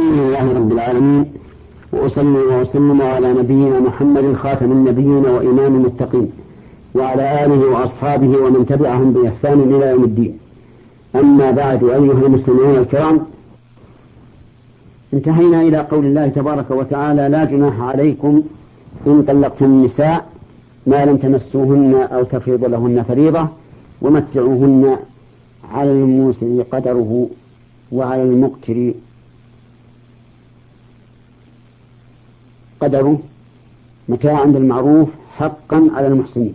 الحمد لله رب العالمين، وأصلي وأسلم على نبينا محمد خاتم النبيين وإمام المتقين، وعلى آله وأصحابه ومن تبعهم بإحسان إلى يوم الدين. أما بعد، أيها المسلمون الكرام، انتهينا إلى قول الله تبارك وتعالى: لا جناح عليكم إن طلقتم النساء ما لم تمسوهن أو تفرضوا لهن فريضة ومتعوهن على الموسع قدره وعلى المقتر قدره متاعا بالمعروف حقا على المحسنين.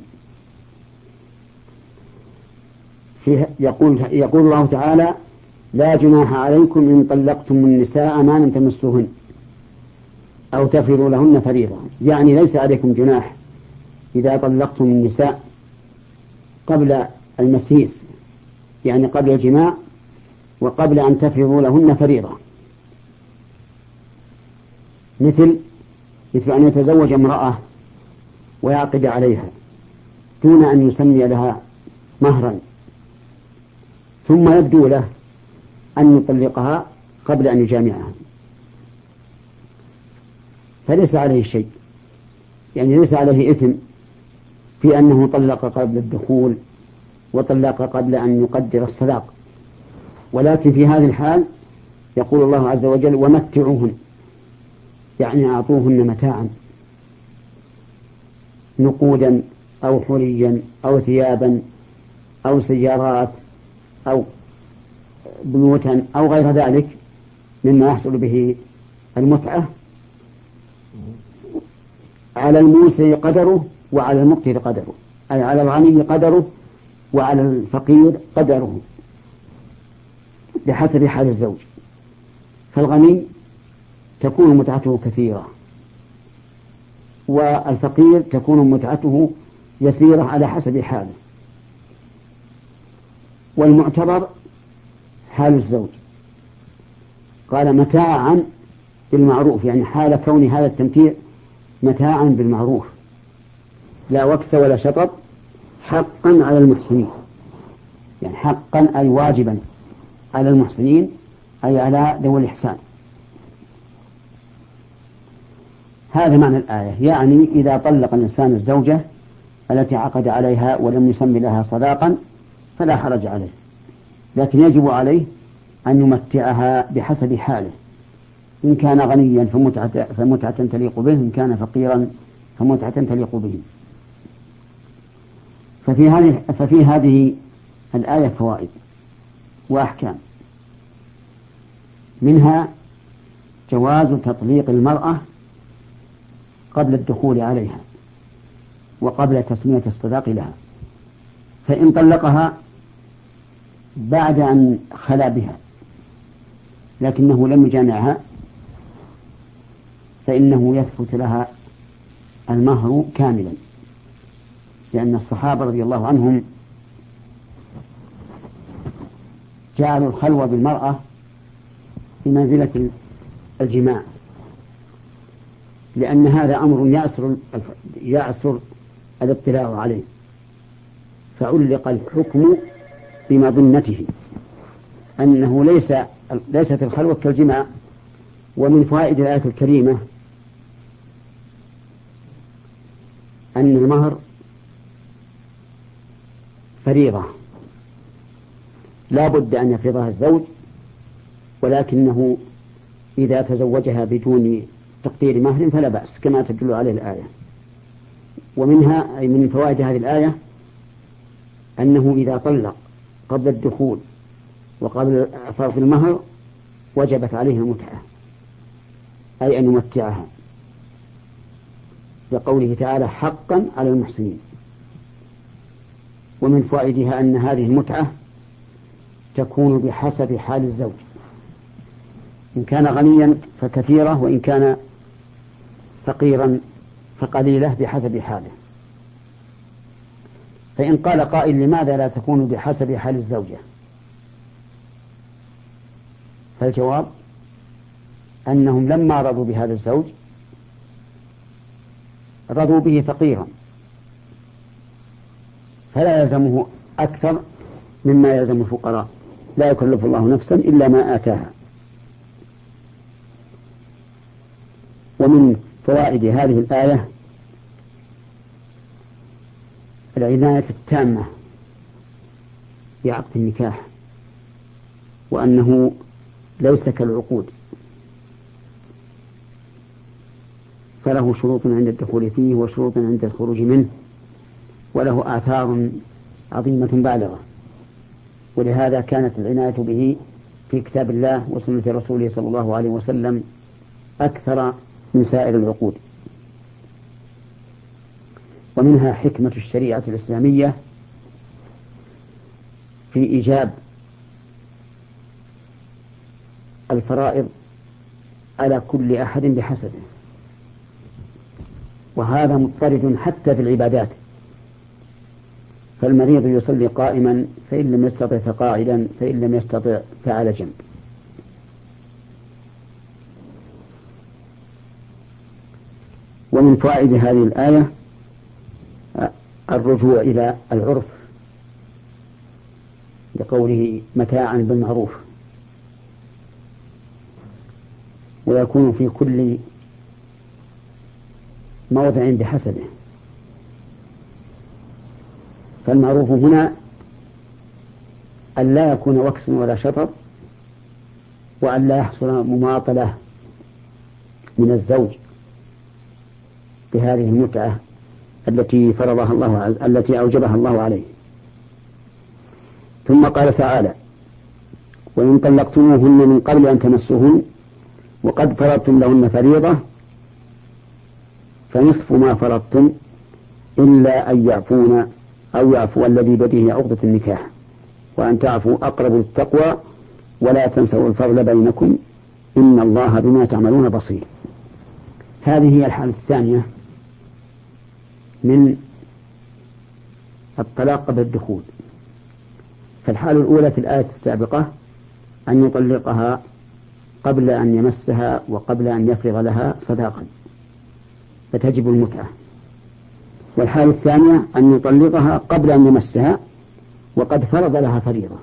يقول الله تعالى: لا جناح عليكم إن طلقتم النساء ما لم تمسوهن أو تفرضوا لهن فريضة، يعني ليس عليكم جناح إذا طلقتم النساء قبل المسيس، يعني قبل الجماع وقبل أن تفرضوا لهن فريضة، مثل أن يتزوج امرأة ويعقد عليها دون أن يسمي لها مهرا، ثم يبدو له أن يطلقها قبل أن يجامعها، فليس عليه شيء، يعني ليس عليه إثم في أنه طلق قبل الدخول وطلق قبل أن يقدر الصداق. ولكن في هذه الحال يقول الله عز وجل: ومتعوهن، يعني أعطوهن متاعا، نقودا أو حليا أو ثيابا أو سيارات أو بيوتا أو غير ذلك مما يحصل به المتعة، على الموسع قدره وعلى المقتر قدره، أي على الغني قدره وعلى الفقير قدره بحسب حال الزوج. فالغني تكون متعته كثيرة، والفقير تكون متعته يسيرة على حسب حاله. والمعتبر حال الزوج، قال: متاعا بالمعروف، يعني حال كون هذا التمتيع متاعا بالمعروف، لا وكس ولا شطط، حقا على المحسنين، يعني حقا أي واجبا على المحسنين، أي على ذوي الإحسان. هذا معنى الآية، يعني إذا طلق الإنسان الزوجة التي عقد عليها ولم يسمي لها صداقا فلا حرج عليه، لكن يجب عليه أن يمتعها بحسب حاله، إن كان غنيا فمتعة تليق به، إن كان فقيرا فمتعة تليق به. ففي هذه الآية فوائد وأحكام، منها جواز تطليق المرأة قبل الدخول عليها وقبل تسمية الصداق لها، فإن طلقها بعد أن خلا بها لكنه لم يجامعها فإنه يثبت لها المهر كاملا، لأن الصحابة رضي الله عنهم جعلوا الخلوة بالمرأة بمنزلة الجماع، لأن هذا أمر يعسر الاطلاع عليه، فعلق الحكم بمظنته أنه ليست الخلوة كالجماع. ومن فوائد الآية الكريمة أن المهر فريضة لا بد أن يفرضها الزوج، ولكنه إذا تزوجها بدون تقدير مهر فلا بأس كما تدل عليه الآية. ومنها أي من فوائد هذه الآية أنه إذا طلق قبل الدخول وقبل فرض المهر وجبت عليه المتعة، أي أن يمتعها، لقوله تعالى: حقا على المحسنين. ومن فوائدها أن هذه المتعة تكون بحسب حال الزوج، إن كان غنيا فكثيرة، وإن كان فقيرا فقليلة بحسب حاله. فإن قال قائل: لماذا لا تكون بحسب حال الزوجة؟ فالجواب أنهم لما رضوا بهذا الزوج رضوا به فقيرا، فلا يلزمه أكثر مما يلزم الفقراء، لا يكلف الله نفسا إلا ما آتاها. ومن فوائد هذه الآية العناية التامة بعقد النكاح، وأنه ليس كالعقود، فله شروط عند الدخول فيه وشروط عند الخروج منه، وله آثار عظيمة بالغة. ولهذا كانت العناية به في كتاب الله وسنة رسوله صلى الله عليه وسلم أكثر من سائر العقود. ومنها حكمة الشريعة الإسلامية في إيجاب الفرائض على كل أحد بحسبه، وهذا مضطرد حتى في العبادات، فالمريض يصلي قائما، فإن لم يستطع فقاعدا، فإن لم يستطع فعلى جنب. ومن فوائد هذه الآية الرجوع إلى العرف لقوله متاعا بالمعروف، ويكون في كل موضع بحسبه. فالمعروف هنا أن لا يكون وكس ولا شطط، وأن لا يحصل مماطلة من الزوج بهذه المتعة التي فرضها الله التي أوجبها الله عليه. ثم قال تعالى: وإن طلقتموهن من قبل أن تمسوهن وقد فرضتم لهن فريضة فنصف ما فرضتم إلا أن يعفون أو يعفو الذي بيده عقدة النكاح وأن تعفوا أقرب للتقوى ولا تنسوا الفضل بينكم إن الله بما تعملون بصير. هذه هي الحالة الثانية من الطلاق قبل الدخول. فالحالة الأولى في الآية السابقة أن يطلقها قبل أن يمسها وقبل أن يفرغ لها صداقا فتجب المتعة. والحالة الثانية أن يطلقها قبل أن يمسها وقد فرض لها فريضة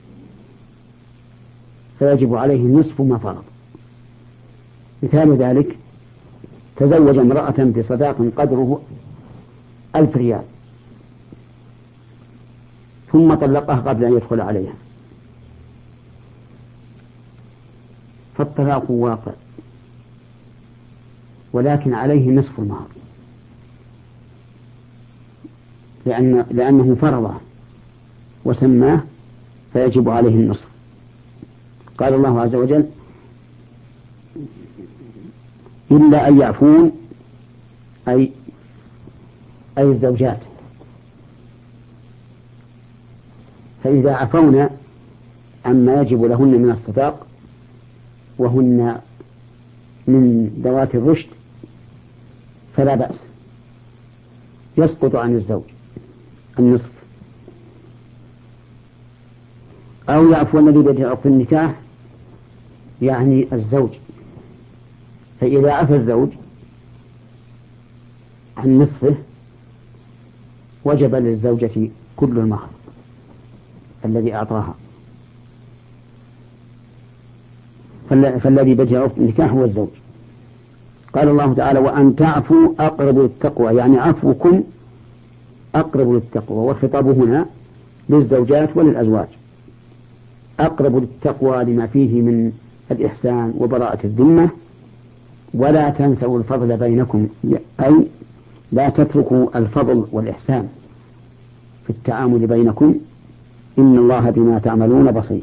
فيجب عليه نصف ما فرض. مثال ذلك: تزوج امرأة بصداق قدره 1000 ريال ثم طلقها قبل أن يدخل عليها، فالطلاق واقع ولكن عليه نصف المهر لأنه فرضه وسماه فيجب عليه النصف. قال الله عز وجل: إلا أن يعفون أي الزوجات، فإذا عفونا عما يجب لهن من الصداق وهن من ذوات الرشد فلا بأس، يسقط عن الزوج النصف. أو يعفو الذي بيده عقد النكاح يعني الزوج، فإذا عفى الزوج عن نصفه وجب للزوجة كل المهر الذي أعطاها، فالذي بيده عقد النكاح هو الزوج. قال الله تعالى: وأن تعفوا أقرب للتقوى، يعني عفوكم أقرب للتقوى، والخطاب هنا للزوجات وللأزواج. أقرب للتقوى لما فيه من الإحسان وبراءة الذمة. ولا تنسوا الفضل بينكم، أي لا تتركوا الفضل والإحسان في التعامل بينكم إن الله بما تعملون بصير.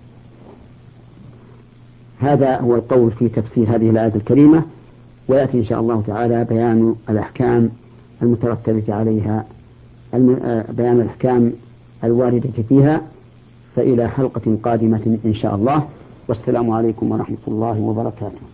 هذا هو القول في تفسير هذه الآية الكريمة، ويأتي إن شاء الله تعالى بيان الأحكام المترتبة عليها، بيان الأحكام الواردة فيها. فإلى حلقة قادمة إن شاء الله، والسلام عليكم ورحمة الله وبركاته.